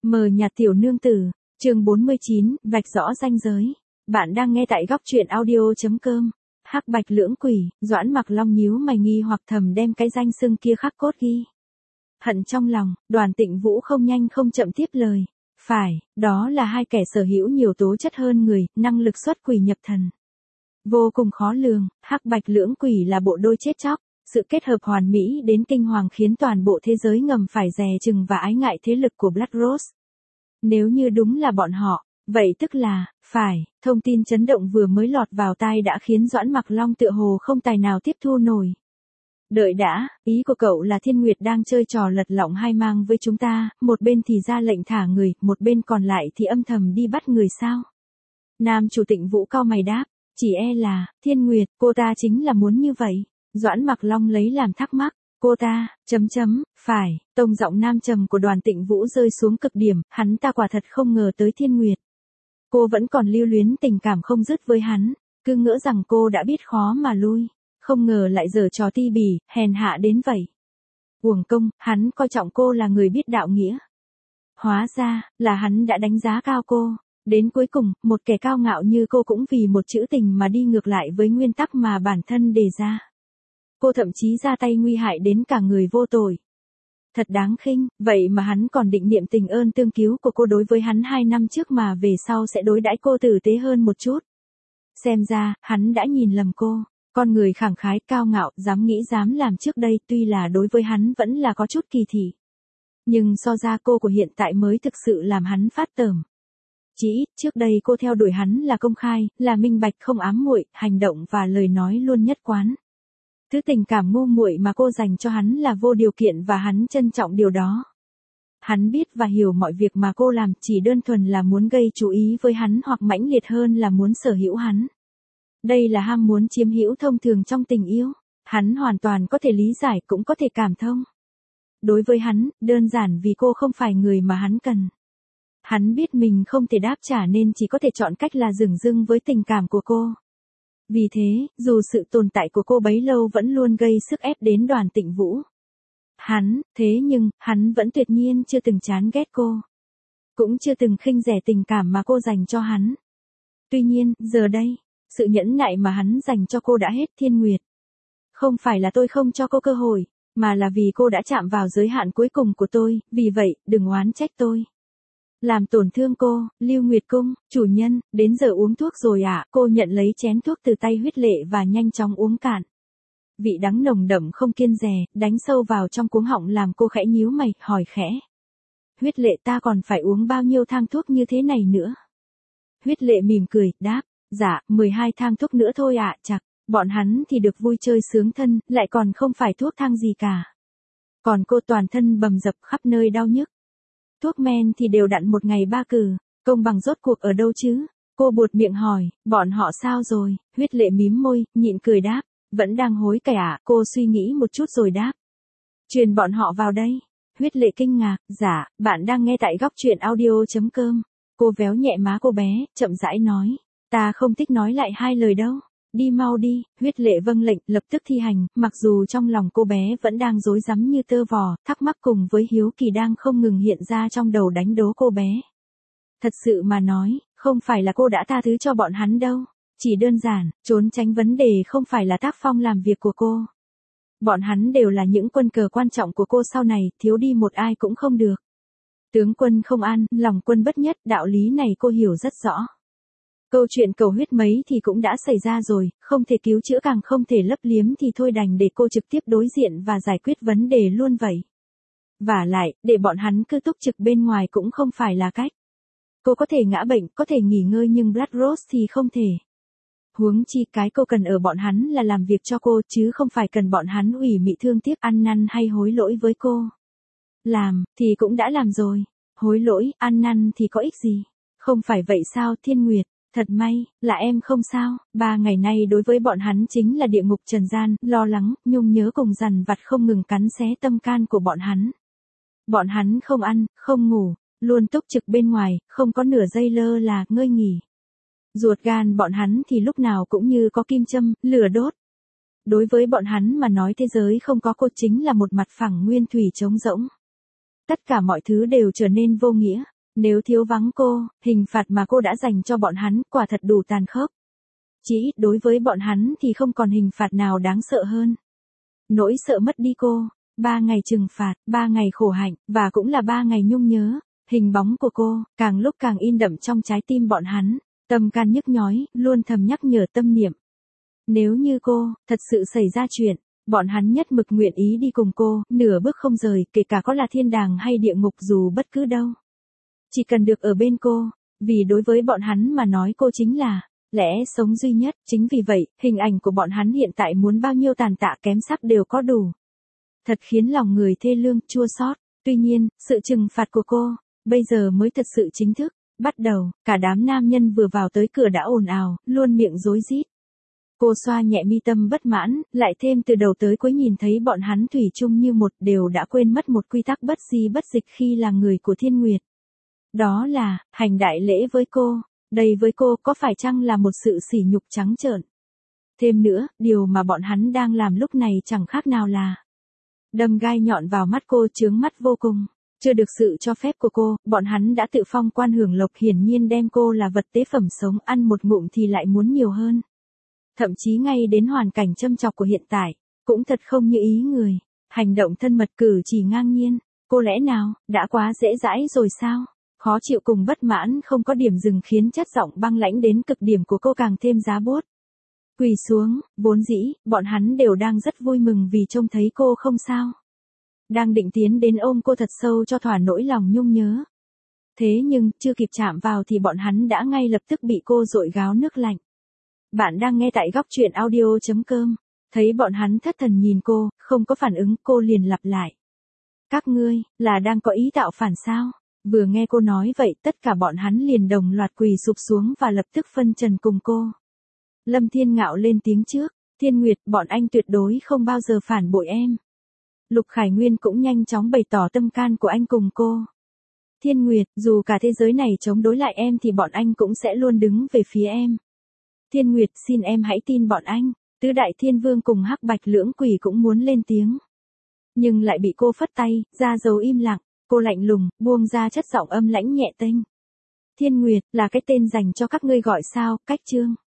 Mờ nhạt tiểu nương tử, chương 49, vạch rõ ranh giới. Bạn đang nghe tại góc truyện audio.com. Hắc bạch lưỡng quỷ, Doãn Mặc Long nhíu mày nghi hoặc thầm đem cái danh xưng kia khắc cốt ghi. Hận trong lòng, Đoàn Tịnh Vũ không nhanh không chậm tiếp lời. Phải, đó là hai kẻ sở hữu nhiều tố chất hơn người, năng lực xuất quỷ nhập thần. Vô cùng khó lường, hắc bạch lưỡng quỷ là bộ đôi chết chóc. Sự kết hợp hoàn mỹ đến kinh hoàng khiến toàn bộ thế giới ngầm phải dè chừng và ái ngại thế lực của Black Rose. Nếu như đúng là bọn họ, vậy tức là, phải, thông tin chấn động vừa mới lọt vào tai đã khiến Doãn Mặc Long tựa hồ không tài nào tiếp thu nổi. Đợi đã, ý của cậu là Thiên Nguyệt đang chơi trò lật lọng hai mang với chúng ta, một bên thì ra lệnh thả người, một bên còn lại thì âm thầm đi bắt người sao? Nam chủ Tịnh Vũ cau mày đáp, chỉ e là, Thiên Nguyệt, cô ta chính là muốn như vậy. Doãn Mặc Long lấy làm thắc mắc, cô ta, phải, tông giọng nam trầm của Đoàn Tịnh Vũ rơi xuống cực điểm, hắn ta quả thật không ngờ tới Thiên Nguyệt. Cô vẫn còn lưu luyến tình cảm không dứt với hắn, cứ ngỡ rằng cô đã biết khó mà lui, không ngờ lại giở trò ti bỉ, hèn hạ đến vậy. Uổng công, hắn coi trọng cô là người biết đạo nghĩa. Hóa ra, là hắn đã đánh giá cao cô. Đến cuối cùng, một kẻ cao ngạo như cô cũng vì một chữ tình mà đi ngược lại với nguyên tắc mà bản thân đề ra. Cô thậm chí ra tay nguy hại đến cả người vô tội. Thật đáng khinh, vậy mà hắn còn định niệm tình ơn tương cứu của cô đối với hắn 2 năm trước mà về sau sẽ đối đãi cô tử tế hơn một chút. Xem ra, hắn đã nhìn lầm cô, con người khẳng khái cao ngạo, dám nghĩ dám làm trước đây tuy là đối với hắn vẫn là có chút kỳ thị. Nhưng so ra cô của hiện tại mới thực sự làm hắn phát tởm. Chỉ ít trước đây cô theo đuổi hắn là công khai, là minh bạch không ám muội, hành động và lời nói luôn nhất quán. Thứ tình cảm ngu muội mà cô dành cho hắn là vô điều kiện và hắn trân trọng điều đó. Hắn biết và hiểu mọi việc mà cô làm chỉ đơn thuần là muốn gây chú ý với hắn hoặc mãnh liệt hơn là muốn sở hữu hắn. Đây là ham muốn chiếm hữu thông thường trong tình yêu. Hắn hoàn toàn có thể lý giải cũng có thể cảm thông. Đối với hắn, đơn giản vì cô không phải người mà hắn cần. Hắn biết mình không thể đáp trả nên chỉ có thể chọn cách là dửng dưng với tình cảm của cô. Vì thế, dù sự tồn tại của cô bấy lâu vẫn luôn gây sức ép đến Đoàn Tịnh Vũ. Thế nhưng, hắn vẫn tuyệt nhiên chưa từng chán ghét cô. Cũng chưa từng khinh rẻ tình cảm mà cô dành cho hắn. Tuy nhiên, giờ đây, sự nhẫn nại mà hắn dành cho cô đã hết. Thiên Nguyệt. Không phải là tôi không cho cô cơ hội, mà là vì cô đã chạm vào giới hạn cuối cùng của tôi, vì vậy, đừng oán trách tôi. Làm tổn thương cô, Lưu Nguyệt Cung, chủ nhân, đến giờ uống thuốc rồi ạ. Cô nhận lấy chén thuốc từ tay Huyết Lệ và nhanh chóng uống cạn. Vị đắng nồng đậm không kiêng dè, đánh sâu vào trong cuống họng làm cô khẽ nhíu mày, hỏi khẽ. Huyết Lệ, ta còn phải uống bao nhiêu thang thuốc như thế này nữa? Huyết Lệ mỉm cười, đáp, dạ, 12 thang thuốc nữa thôi ạ. Chặt, bọn hắn thì được vui chơi sướng thân, lại còn không phải thuốc thang gì cả. Còn cô toàn thân bầm dập khắp nơi đau nhức. Thuốc men thì đều đặn một ngày 3 cử, công bằng rốt cuộc ở đâu chứ? Cô buột miệng hỏi, bọn họ sao rồi? Huyết Lệ mím môi, nhịn cười đáp, vẫn đang hối cải ạ. Cô suy nghĩ một chút rồi đáp, truyền bọn họ vào đây. Huyết Lệ kinh ngạc, dạ, bạn đang nghe tại góc truyện audio.com. Cô véo nhẹ má cô bé, chậm rãi nói, ta không thích nói lại 2 lời đâu. Đi mau đi. Huyết Lệ vâng lệnh, lập tức thi hành, mặc dù trong lòng cô bé vẫn đang rối rắm như tơ vò, thắc mắc cùng với hiếu kỳ đang không ngừng hiện ra trong đầu đánh đố cô bé. Thật sự mà nói, không phải là cô đã tha thứ cho bọn hắn đâu. Chỉ đơn giản, trốn tránh vấn đề không phải là tác phong làm việc của cô. Bọn hắn đều là những quân cờ quan trọng của cô sau này, thiếu đi một ai cũng không được. Tướng quân không an, lòng quân bất nhất, đạo lý này cô hiểu rất rõ. Câu chuyện cầu huyết mấy thì cũng đã xảy ra rồi, không thể cứu chữa càng không thể lấp liếm thì thôi đành để cô trực tiếp đối diện và giải quyết vấn đề luôn vậy. Vả lại, để bọn hắn cứ túc trực bên ngoài cũng không phải là cách. Cô có thể ngã bệnh, có thể nghỉ ngơi nhưng Black Rose thì không thể. Huống chi cái cô cần ở bọn hắn là làm việc cho cô chứ không phải cần bọn hắn ủy mị thương tiếc ăn năn hay hối lỗi với cô. Làm, thì cũng đã làm rồi. Hối lỗi, ăn năn thì có ích gì? Không phải vậy sao Thiên Nguyệt? Thật may, là em không sao. 3 ngày nay đối với bọn hắn chính là địa ngục trần gian, lo lắng, nhung nhớ cùng dằn vặt không ngừng cắn xé tâm can của bọn hắn. Bọn hắn không ăn, không ngủ, luôn túc trực bên ngoài, không có nửa giây lơ là ngơi nghỉ. Ruột gan bọn hắn thì lúc nào cũng như có kim châm, lửa đốt. Đối với bọn hắn mà nói thế giới không có cô chính là một mặt phẳng nguyên thủy trống rỗng. Tất cả mọi thứ đều trở nên vô nghĩa, Nếu thiếu vắng cô, hình phạt mà cô đã dành cho bọn hắn quả thật đủ tàn khốc. Chỉ ít đối với bọn hắn thì không còn hình phạt nào đáng sợ hơn. Nỗi sợ mất đi cô, 3 ngày trừng phạt, 3 ngày khổ hạnh, và cũng là 3 ngày nhung nhớ, hình bóng của cô, càng lúc càng in đậm trong trái tim bọn hắn, tâm can nhức nhói, luôn thầm nhắc nhở tâm niệm. Nếu như cô, thật sự xảy ra chuyện, bọn hắn nhất mực nguyện ý đi cùng cô, nửa bước không rời, kể cả có là thiên đàng hay địa ngục dù bất cứ đâu. Chỉ cần được ở bên cô, vì đối với bọn hắn mà nói cô chính là lẽ sống duy nhất, chính vì vậy, hình ảnh của bọn hắn hiện tại muốn bao nhiêu tàn tạ kém sắc đều có đủ. Thật khiến lòng người thê lương, chua xót. Tuy nhiên, sự trừng phạt của cô, bây giờ mới thật sự chính thức, bắt đầu, cả đám nam nhân vừa vào tới cửa đã ồn ào, luôn miệng rối rít. Cô xoa nhẹ mi tâm bất mãn, lại thêm từ đầu tới cuối nhìn thấy bọn hắn thủy chung như một đều đã quên mất một quy tắc bất di bất dịch khi là người của Thiên Nguyệt. Đó là, hành đại lễ với cô, đây với cô có phải chăng là một sự sỉ nhục trắng trợn. Thêm nữa, điều mà bọn hắn đang làm lúc này chẳng khác nào là đâm gai nhọn vào mắt cô, chướng mắt vô cùng. Chưa được sự cho phép của cô, bọn hắn đã tự phong quan hưởng lộc, hiển nhiên đem cô là vật tế phẩm sống, ăn một ngụm thì lại muốn nhiều hơn. Thậm chí ngay đến hoàn cảnh châm chọc của hiện tại, cũng thật không như ý người. Hành động thân mật, cử chỉ ngang nhiên, cô lẽ nào, đã quá dễ dãi rồi sao? Khó chịu cùng bất mãn không có điểm dừng khiến chất giọng băng lãnh đến cực điểm của cô càng thêm giá bốt. Quỳ xuống, vốn dĩ, bọn hắn đều đang rất vui mừng vì trông thấy cô không sao. Đang định tiến đến ôm cô thật sâu cho thỏa nỗi lòng nhung nhớ. Thế nhưng, chưa kịp chạm vào thì bọn hắn đã ngay lập tức bị cô dội gáo nước lạnh. Bạn đang nghe tại góc truyện audio.com. Thấy bọn hắn thất thần nhìn cô, không có phản ứng, cô liền lặp lại. Các ngươi, là đang có ý tạo phản sao? Vừa nghe cô nói vậy, tất cả bọn hắn liền đồng loạt quỳ sụp xuống và lập tức phân trần cùng cô. Lâm Thiên Ngạo lên tiếng trước, Thiên Nguyệt, bọn anh tuyệt đối không bao giờ phản bội em. Lục Khải Nguyên cũng nhanh chóng bày tỏ tâm can của anh cùng cô. Thiên Nguyệt, dù cả thế giới này chống đối lại em thì bọn anh cũng sẽ luôn đứng về phía em. Thiên Nguyệt, xin em hãy tin bọn anh. Tứ Đại Thiên Vương cùng Hắc Bạch Lưỡng Quỷ cũng muốn lên tiếng. Nhưng lại bị cô phất tay, ra dấu im lặng. Cô lạnh lùng, buông ra chất giọng âm lãnh nhẹ tênh. Thiên Nguyệt, là cái tên dành cho các ngươi gọi sao, cách chương.